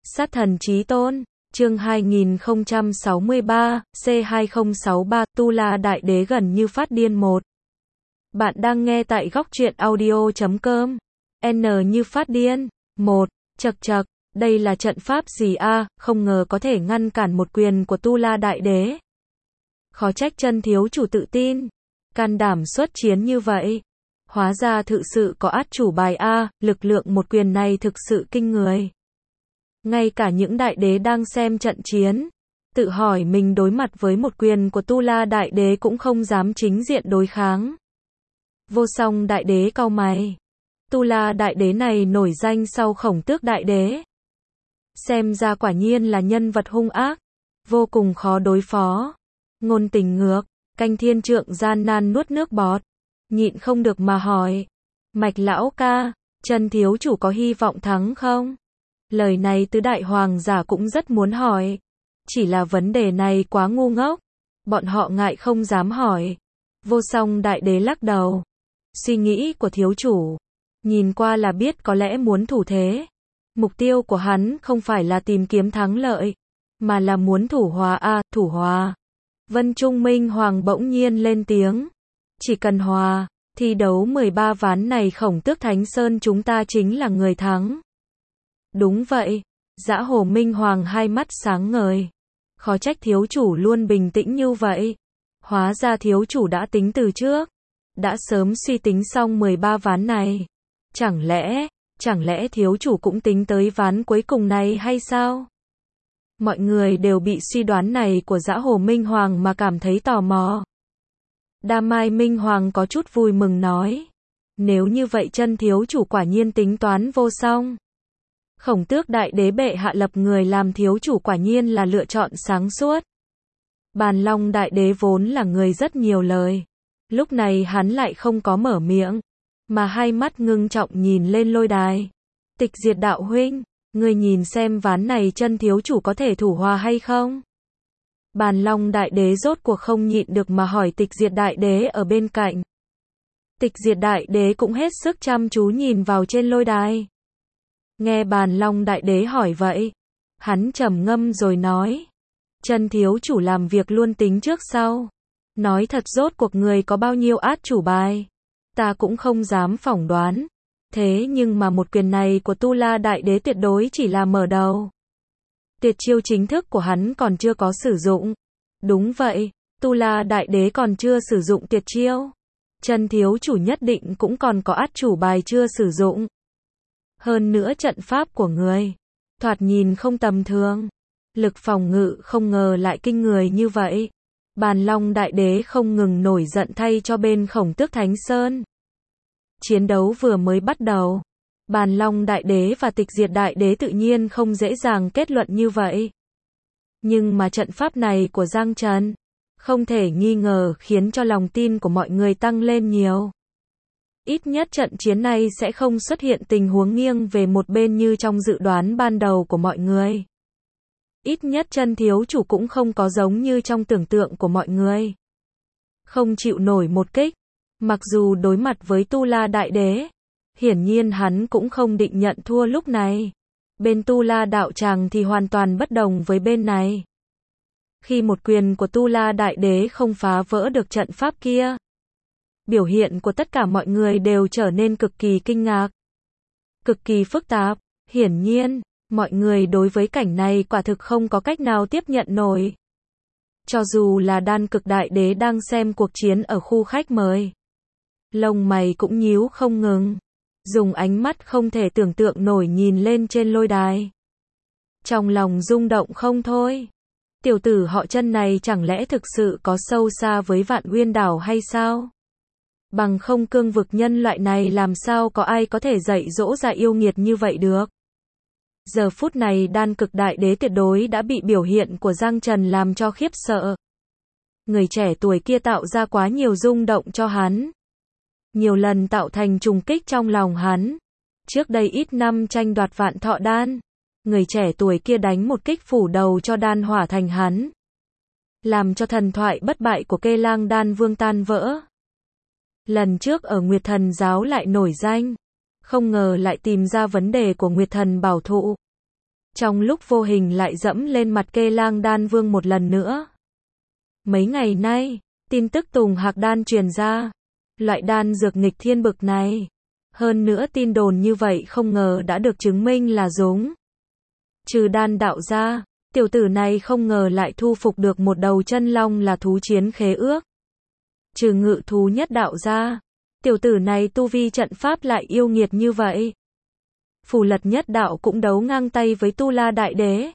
Sát thần chí tôn, chương 2063, C2063, Tu La Đại Đế gần như phát điên 1. Bạn đang nghe tại góc truyện audio.com. N như phát điên. 1. Chậc chậc, đây là trận pháp gì a, không ngờ có thể ngăn cản một quyền của Tu La Đại Đế. Khó trách chân thiếu chủ tự tin, can đảm xuất chiến như vậy. Hóa ra thực sự có át chủ bài a, lực lượng một quyền này thực sự kinh người. Ngay cả những đại đế đang xem trận chiến, tự hỏi mình đối mặt với một quyền của Tu La Đại Đế cũng không dám chính diện đối kháng. Vô Song Đại Đế cau mày. Tu La Đại Đế này nổi danh sau Khổng Tước Đại Đế. Xem ra quả nhiên là nhân vật hung ác, vô cùng khó đối phó. Ngôn Tình ngược, Canh Thiên Trượng gian nan nuốt nước bọt, nhịn không được mà hỏi. Mạch lão ca, chân thiếu chủ có hy vọng thắng không? Lời này tứ đại hoàng giả cũng rất muốn hỏi. Chỉ là vấn đề này quá ngu ngốc. Bọn họ ngại không dám hỏi. Vô Song Đại Đế lắc đầu. Suy nghĩ của thiếu chủ, nhìn qua là biết có lẽ muốn thủ thế. Mục tiêu của hắn không phải là tìm kiếm thắng lợi, mà là muốn thủ hòa a, thủ hòa. Vân Trung Minh Hoàng bỗng nhiên lên tiếng. Chỉ cần hòa, thi đấu 13 ván này Khổng Tước Thánh Sơn chúng ta chính là người thắng. Đúng vậy, Dã Hồ Minh Hoàng hai mắt sáng ngời. Khó trách thiếu chủ luôn bình tĩnh như vậy. Hóa ra thiếu chủ đã tính từ trước, đã sớm suy tính xong 13 ván này. Chẳng lẽ thiếu chủ cũng tính tới ván cuối cùng này hay sao? Mọi người đều bị suy đoán này của Dã Hồ Minh Hoàng mà cảm thấy tò mò. Đa Mai Minh Hoàng có chút vui mừng nói. Nếu như vậy chân thiếu chủ quả nhiên tính toán vô song. Khổng Tước Đại Đế bệ hạ lập người làm thiếu chủ quả nhiên là lựa chọn sáng suốt. Bàn Long Đại Đế vốn là người rất nhiều lời. Lúc này hắn lại không có mở miệng, mà hai mắt ngưng trọng nhìn lên lôi đài. Tịch Diệt đạo huynh, ngươi nhìn xem ván này chân thiếu chủ có thể thủ hòa hay không? Bàn Long Đại Đế rốt cuộc không nhịn được mà hỏi Tịch Diệt Đại Đế ở bên cạnh. Tịch Diệt Đại Đế cũng hết sức chăm chú nhìn vào trên lôi đài. Nghe Bàn Long Đại Đế hỏi vậy, hắn trầm ngâm rồi nói. Chân thiếu chủ làm việc luôn tính trước sau. Nói thật rốt cuộc người có bao nhiêu át chủ bài, ta cũng không dám phỏng đoán. Thế nhưng mà một quyền này của Tu La Đại Đế tuyệt đối chỉ là mở đầu. Tuyệt chiêu chính thức của hắn còn chưa có sử dụng. Đúng vậy, Tu La Đại Đế còn chưa sử dụng tuyệt chiêu. Chân thiếu chủ nhất định cũng còn có át chủ bài chưa sử dụng. Hơn nữa trận pháp của người, thoạt nhìn không tầm thường. Lực phòng ngự không ngờ lại kinh người như vậy. Bàn Long Đại Đế không ngừng nổi giận thay cho bên Khổng Tước Thánh Sơn. Chiến đấu vừa mới bắt đầu, Bàn Long Đại Đế và Tịch Diệt Đại Đế tự nhiên không dễ dàng kết luận như vậy. Nhưng mà trận pháp này của Giang Trần, không thể nghi ngờ khiến cho lòng tin của mọi người tăng lên nhiều. Ít nhất trận chiến này sẽ không xuất hiện tình huống nghiêng về một bên như trong dự đoán ban đầu của mọi người. Ít nhất chân thiếu chủ cũng không có giống như trong tưởng tượng của mọi người. Không chịu nổi một kích. Mặc dù đối mặt với Tu La Đại Đế, hiển nhiên hắn cũng không định nhận thua lúc này. Bên Tu La đạo tràng thì hoàn toàn bất đồng với bên này. Khi một quyền của Tu La Đại Đế không phá vỡ được trận pháp kia, biểu hiện của tất cả mọi người đều trở nên cực kỳ kinh ngạc, cực kỳ phức tạp. Hiển nhiên, mọi người đối với cảnh này quả thực không có cách nào tiếp nhận nổi. Cho dù là Đan Cực Đại Đế đang xem cuộc chiến ở khu khách mời, lông mày cũng nhíu không ngừng, dùng ánh mắt không thể tưởng tượng nổi nhìn lên trên lôi đài. Trong lòng rung động không thôi. Tiểu tử họ Chân này chẳng lẽ thực sự có sâu xa với Vạn Uyên Đảo hay sao? Bằng không cương vực nhân loại này làm sao có ai có thể dạy dỗ ra yêu nghiệt như vậy được? Giờ phút này Đan Cực Đại Đế tuyệt đối đã bị biểu hiện của Giang Trần làm cho khiếp sợ. Người trẻ tuổi kia tạo ra quá nhiều rung động cho hắn. Nhiều lần tạo thành trùng kích trong lòng hắn. Trước đây ít năm tranh đoạt Vạn Thọ Đan, người trẻ tuổi kia đánh một kích phủ đầu cho đan hỏa thành hắn. Làm cho thần thoại bất bại của Kê Lang Đan Vương tan vỡ. Lần trước ở Nguyệt Thần Giáo lại nổi danh. Không ngờ lại tìm ra vấn đề của Nguyệt Thần Bảo Thụ. trong lúc vô hình lại dẫm lên mặt Kê Lang Đan Vương một lần nữa. Mấy ngày nay, tin tức Tùng Hạc Đan truyền ra, loại đan dược nghịch thiên bực này. Hơn nữa tin đồn như vậy không ngờ đã được chứng minh là đúng. Trừ đan đạo ra, tiểu tử này không ngờ lại thu phục được một đầu chân long là thú chiến khế ước. Trừ ngự thú nhất đạo ra, tiểu tử này tu vi trận pháp lại yêu nghiệt như vậy. Phù Lật nhất đạo cũng đấu ngang tay với Tu La Đại Đế.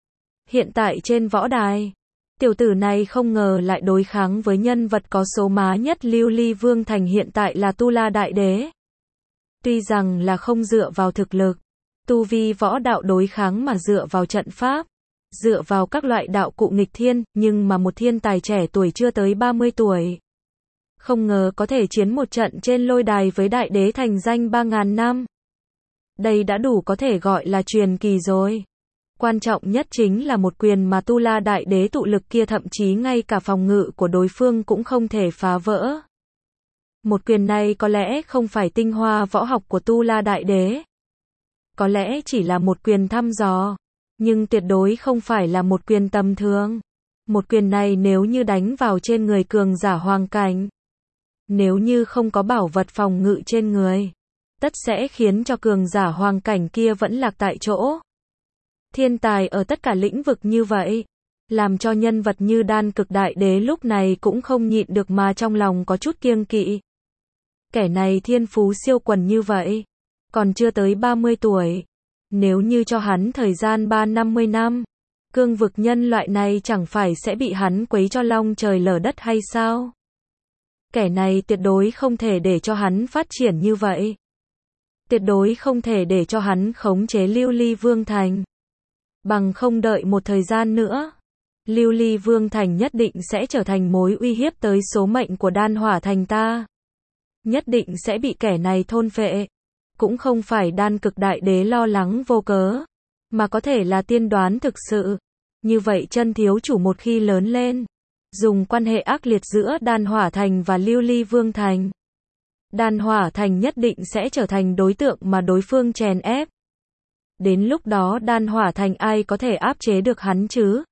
Hiện tại trên võ đài, tiểu tử này không ngờ lại đối kháng với nhân vật có số má nhất Lưu Ly Vương Thành hiện tại là Tu La Đại Đế. Tuy rằng là không dựa vào thực lực, tu vi võ đạo đối kháng mà dựa vào trận pháp, dựa vào các loại đạo cụ nghịch thiên, nhưng mà một thiên tài trẻ tuổi chưa tới 30 tuổi. Không ngờ có thể chiến một trận trên lôi đài với Đại Đế thành danh 3.000 năm. Đây đã đủ có thể gọi là truyền kỳ rồi. Quan trọng nhất chính là một quyền mà Tu La Đại Đế tụ lực kia thậm chí ngay cả phòng ngự của đối phương cũng không thể phá vỡ. Một quyền này có lẽ không phải tinh hoa võ học của Tu La Đại Đế. Có lẽ chỉ là một quyền thăm dò, nhưng tuyệt đối không phải là một quyền tầm thường. Một quyền này nếu như đánh vào trên người cường giả hoàng cảnh, nếu như không có bảo vật phòng ngự trên người, tất sẽ khiến cho cường giả hoàng cảnh kia vẫn lạc tại chỗ. Thiên tài ở tất cả lĩnh vực như vậy, làm cho nhân vật như Đan Cực Đại Đế lúc này cũng không nhịn được mà trong lòng có chút kiêng kỵ. Kẻ này thiên phú siêu quần như vậy, còn chưa tới 30 tuổi. Nếu như cho hắn thời gian 3-50 năm, cương vực nhân loại này chẳng phải sẽ bị hắn quấy cho long trời lở đất hay sao? Kẻ này tuyệt đối không thể để cho hắn phát triển như vậy. Tuyệt đối không thể để cho hắn khống chế Lưu Ly Vương Thành. Bằng không đợi một thời gian nữa, Lưu Ly Vương Thành nhất định sẽ trở thành mối uy hiếp tới số mệnh của Đan Hỏa Thành ta. Nhất định sẽ bị kẻ này thôn phệ. Cũng không phải Đan Cực Đại Đế lo lắng vô cớ, mà có thể là tiên đoán thực sự. Như vậy chân thiếu chủ một khi lớn lên, dùng quan hệ ác liệt giữa Đan Hỏa Thành và Lưu Ly Vương Thành, Đan Hỏa Thành nhất định sẽ trở thành đối tượng mà đối phương chèn ép. Đến lúc đó Đan Hỏa Thành ai có thể áp chế được hắn chứ?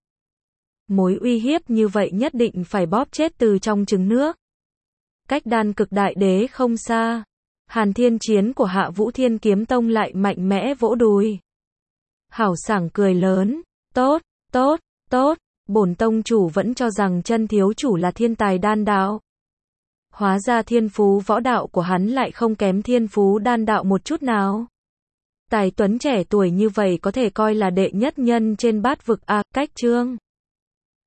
Mối uy hiếp như vậy nhất định phải bóp chết từ trong trứng nước. Cách Đan Cực Đại Đế không xa, Hàn Thiên Chiến của Hạ Vũ Thiên Kiếm Tông lại mạnh mẽ vỗ đùi. Hảo sảng cười lớn, tốt, tốt, tốt, bổn tông chủ vẫn cho rằng chân thiếu chủ là thiên tài đan đạo. Hóa ra thiên phú võ đạo của hắn lại không kém thiên phú đan đạo một chút nào. Tài tuấn trẻ tuổi như vậy có thể coi là đệ nhất nhân trên bát vực a. Cách chương